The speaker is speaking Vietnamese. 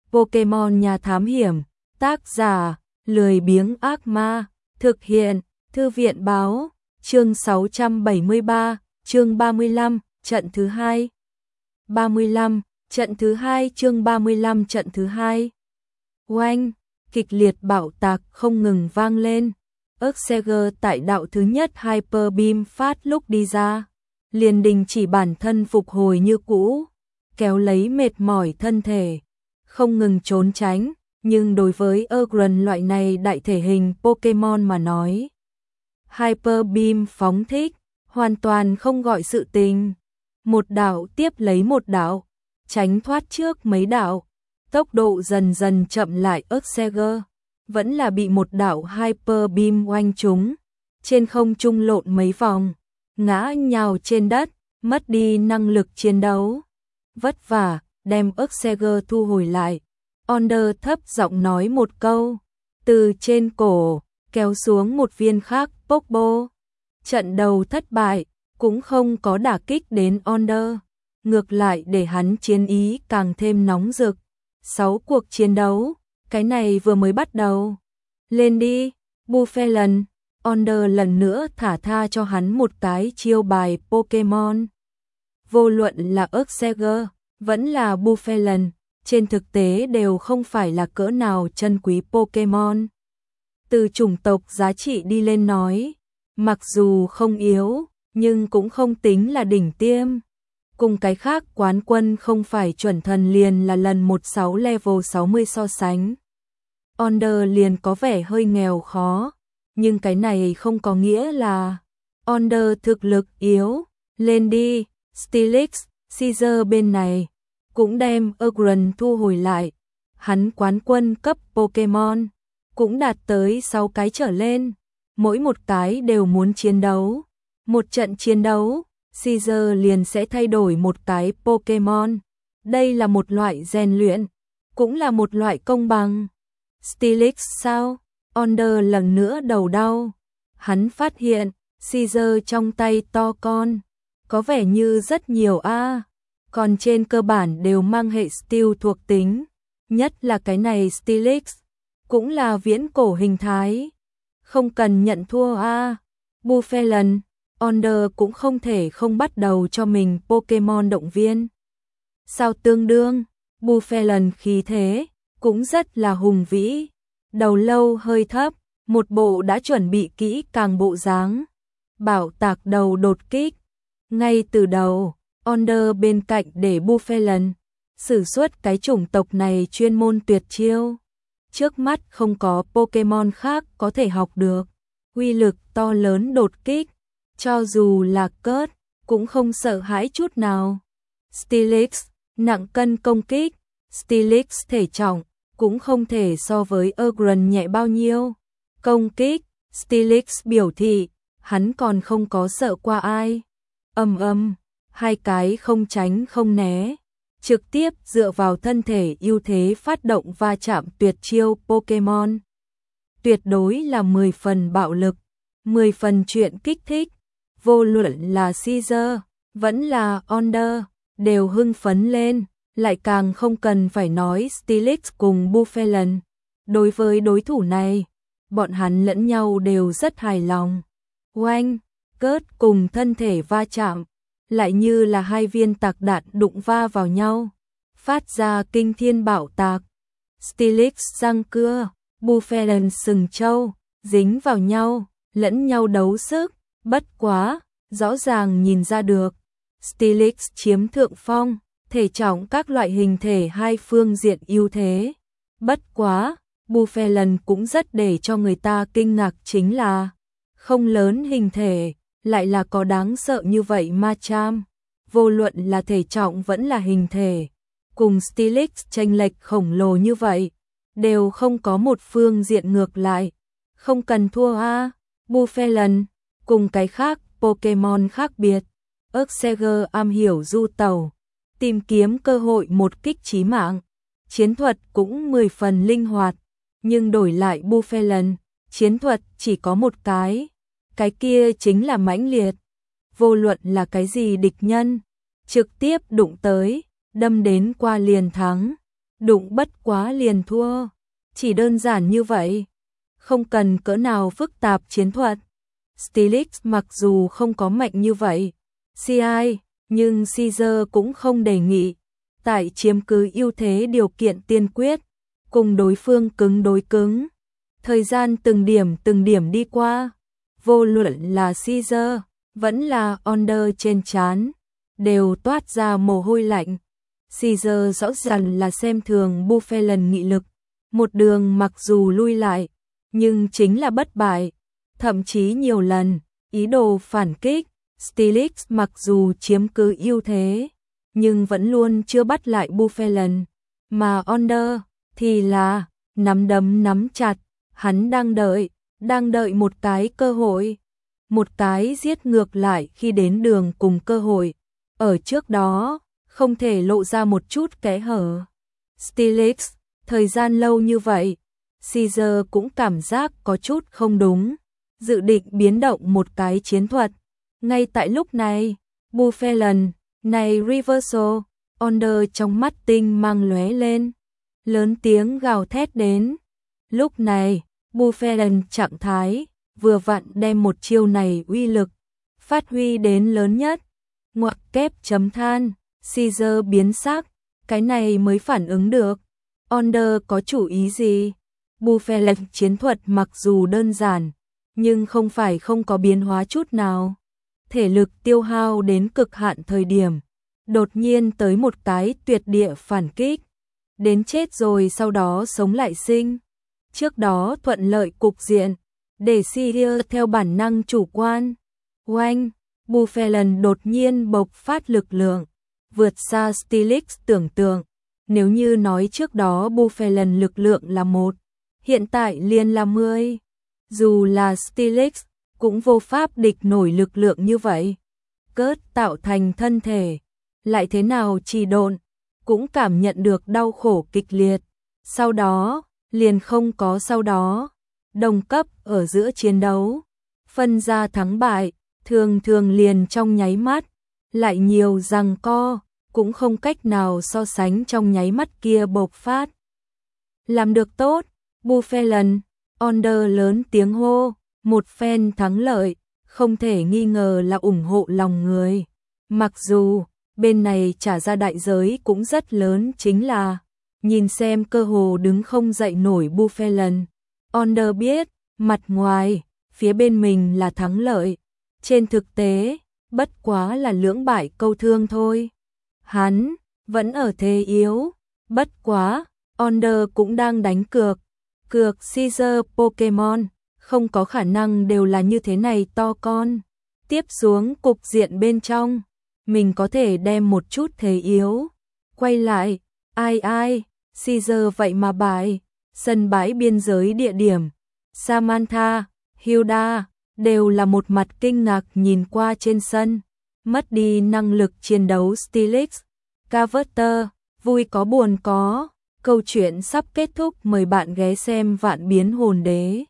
Pokemon nhà thám hiểm, tác giả, lười biếng ác ma, thực hiện, thư viện báo, chương 673, chương 35, trận thứ 2. 35, trận thứ 2 chương 35 trận thứ 2. Oanh, kịch liệt bạo tạc không ngừng vang lên. Ursager tại đạo thứ nhất Hyper Beam phát lúc đi ra, liền đình chỉ bản thân phục hồi như cũ, kéo lấy mệt mỏi thân thể, không ngừng trốn tránh, nhưng đối với Ugran loại này đại thể hình Pokemon mà nói, Hyper Beam phóng thích, hoàn toàn không gọi sự tình. Một đạo tiếp lấy một đạo, tránh thoát trước mấy đạo, tốc độ dần dần chậm lại. Ursager vẫn là bị một đạo Hyper Beam oanh trúng, trên không trung lộn mấy vòng, ngã nhào trên đất, mất đi năng lực chiến đấu. Vất vả, đem Ursager thu hồi lại. Onder thấp giọng nói một câu, từ trên cổ, kéo xuống một viên khác Pokeball. Trận đầu thất bại, cũng không có đả kích đến Onder, ngược lại để hắn chiến ý càng thêm nóng rực. 6 cuộc chiến đấu, cái này vừa mới bắt đầu. Lên đi, Buffelen. Onder lần nữa thả tha cho hắn một cái chiêu bài Pokemon. Vô luận là Ursager, vẫn là Buffelen, trên thực tế đều không phải là cỡ nào chân quý Pokemon. Từ chủng tộc giá trị đi lên nói, mặc dù không yếu, nhưng cũng không tính là đỉnh tiêm. Cùng cái khác quán quân không phải chuẩn thần liền là lần 16 level 60 so sánh. Onder liền có vẻ hơi nghèo khó, nhưng cái này không có nghĩa là Onder thực lực yếu. Lên đi, Steelix, Caesar bên này cũng đem Ugran thu hồi lại. Hắn quán quân cấp Pokemon cũng đạt tới 6 cái trở lên, mỗi một cái đều muốn chiến đấu. Một trận chiến đấu, Caesar liền sẽ thay đổi một cái Pokemon. Đây là một loại rèn luyện, cũng là một loại công bằng. Steelix sao? Onder lần nữa đầu đau. Hắn phát hiện, Caesar trong tay to con, có vẻ như rất nhiều còn trên cơ bản đều mang hệ Steel thuộc tính. Nhất là cái này Steelix, cũng là viễn cổ hình thái. Không cần nhận thua Buffelen. Onder cũng không thể không bắt đầu cho mình Pokemon động viên. Sao tương đương, Buffelen khí thế, cũng rất là hùng vĩ. Đầu lâu hơi thấp, một bộ đã chuẩn bị kỹ càng bộ dáng. Bảo tạc đầu đột kích. Ngay từ đầu, Onder bên cạnh để Buffelen sử xuất cái chủng tộc này chuyên môn tuyệt chiêu. Trước mắt không có Pokemon khác có thể học được. Uy lực to lớn đột kích. Cho dù là Kurt, cũng không sợ hãi chút nào. Steelix, nặng cân công kích. Steelix thể trọng, cũng không thể so với Ugran nhẹ bao nhiêu. Công kích, Steelix biểu thị, hắn còn không có sợ qua ai. Hai cái không tránh không né. Trực tiếp dựa vào thân thể ưu thế phát động va chạm tuyệt chiêu Pokemon. Tuyệt đối là 10 phần bạo lực, 10 phần chuyện kích thích. Vô luận là Caesar, vẫn là Onder, đều hưng phấn lên, lại càng không cần phải nói Steelix cùng Buffelen. Đối với đối thủ này, bọn hắn lẫn nhau đều rất hài lòng. Oanh, Kurt cùng thân thể va chạm, lại như là hai viên tạc đạn đụng va vào nhau, phát ra kinh thiên bạo tạc. Steelix răng cưa, Buffelen sừng trâu, dính vào nhau, lẫn nhau đấu sức. Bất quá, rõ ràng nhìn ra được, Steelix chiếm thượng phong, thể trọng các loại hình thể hai phương diện ưu thế. Bất quá, Buffelen cũng rất để cho người ta kinh ngạc chính là, không lớn hình thể, lại là có đáng sợ như vậy Machamp. Vô luận là thể trọng vẫn là hình thể, cùng Steelix chênh lệch khổng lồ như vậy, đều không có một phương diện ngược lại. Không cần thua Buffelen. Cùng cái khác Pokemon khác biệt, Ursager am hiểu du tàu, tìm kiếm cơ hội một kích chí mạng. Chiến thuật cũng 10 phần linh hoạt, nhưng đổi lại Buffelen, chiến thuật chỉ có một cái kia chính là mãnh liệt. Vô luận là cái gì địch nhân, trực tiếp đụng tới, đâm đến qua liền thắng. đụng bất quá liền thua. Chỉ đơn giản như vậy. Không cần cỡ nào phức tạp chiến thuật. Stylix mặc dù không có mạnh như vậy, CI, nhưng Caesar cũng không đề nghị. Tại chiếm cứ ưu thế điều kiện tiên quyết, cùng đối phương cứng đối cứng. Thời gian từng điểm đi qua, vô luận là Caesar, vẫn là Onder trên trán, đều toát ra mồ hôi lạnh. Caesar rõ ràng là xem thường Buffelen nghị lực, một đường mặc dù lui lại, nhưng chính là bất bại, thậm chí nhiều lần, ý đồ phản kích. Stylix mặc dù chiếm cứ ưu thế, nhưng vẫn luôn chưa bắt lại Buffelen, mà Onder thì là nắm đấm nắm chặt, hắn đang đợi một cái cơ hội, một cái giết ngược lại khi đến đường cùng cơ hội, ở trước đó không thể lộ ra một chút kẽ hở. Stylix, thời gian lâu như vậy, Caesar cũng cảm giác có chút không đúng, dự định biến động một cái chiến thuật. Ngay tại lúc này, Buffelen, này reversal, Onder trong mắt tinh mang lóe lên, lớn tiếng gào thét đến. Lúc này, Buffelen trạng thái vừa vặn đem một chiêu này uy lực phát huy đến lớn nhất. Ngoặc kép chấm than, Caesar biến sắc, cái này mới phản ứng được. Onder có chủ ý gì? Buffelen chiến thuật mặc dù đơn giản, nhưng không phải không có biến hóa chút nào. Thể lực tiêu hao đến cực hạn thời điểm, đột nhiên tới một cái tuyệt địa phản kích, đến chết rồi sau đó sống lại sinh. Trước đó thuận lợi cục diện, để Caesar theo bản năng chủ quan. Oanh, Buffelen đột nhiên bộc phát lực lượng, vượt xa Stylix tưởng tượng. Nếu như nói trước đó Buffelen lực lượng là 1, hiện tại liền là 10. Dù là Stylix, cũng vô pháp địch nổi lực lượng như vậy. Cớt tạo thành thân thể, lại thế nào trì độn, cũng cảm nhận được đau khổ kịch liệt. Sau đó, liền không có sau đó. Đồng cấp ở giữa chiến đấu, phân ra thắng bại, thường thường liền trong nháy mắt, lại nhiều giằng co, cũng không cách nào so sánh trong nháy mắt kia bộc phát. Làm được tốt, Buffelen, Onder lớn tiếng hô, một phen thắng lợi, không thể nghi ngờ là ủng hộ lòng người. Mặc dù, bên này trả ra đại giới cũng rất lớn, chính là nhìn xem cơ hồ đứng không dậy nổi Buffelen. Onder biết, mặt ngoài, phía bên mình là thắng lợi, trên thực tế, bất quá là lưỡng bại câu thương thôi. Hắn vẫn ở thế yếu, bất quá, Onder cũng đang đánh cược Caesar Pokemon, không có khả năng đều là như thế này to con. Tiếp xuống cục diện bên trong, mình có thể đem một chút thế yếu, quay lại, ai, Caesar vậy mà bại. Sân bãi biên giới địa điểm, Samantha, Hilda, đều là một mặt kinh ngạc nhìn qua trên sân, mất đi năng lực chiến đấu Stylix. Carver, vui có buồn có, câu chuyện sắp kết thúc, mời bạn ghé xem Vạn Biến Hồn Đế.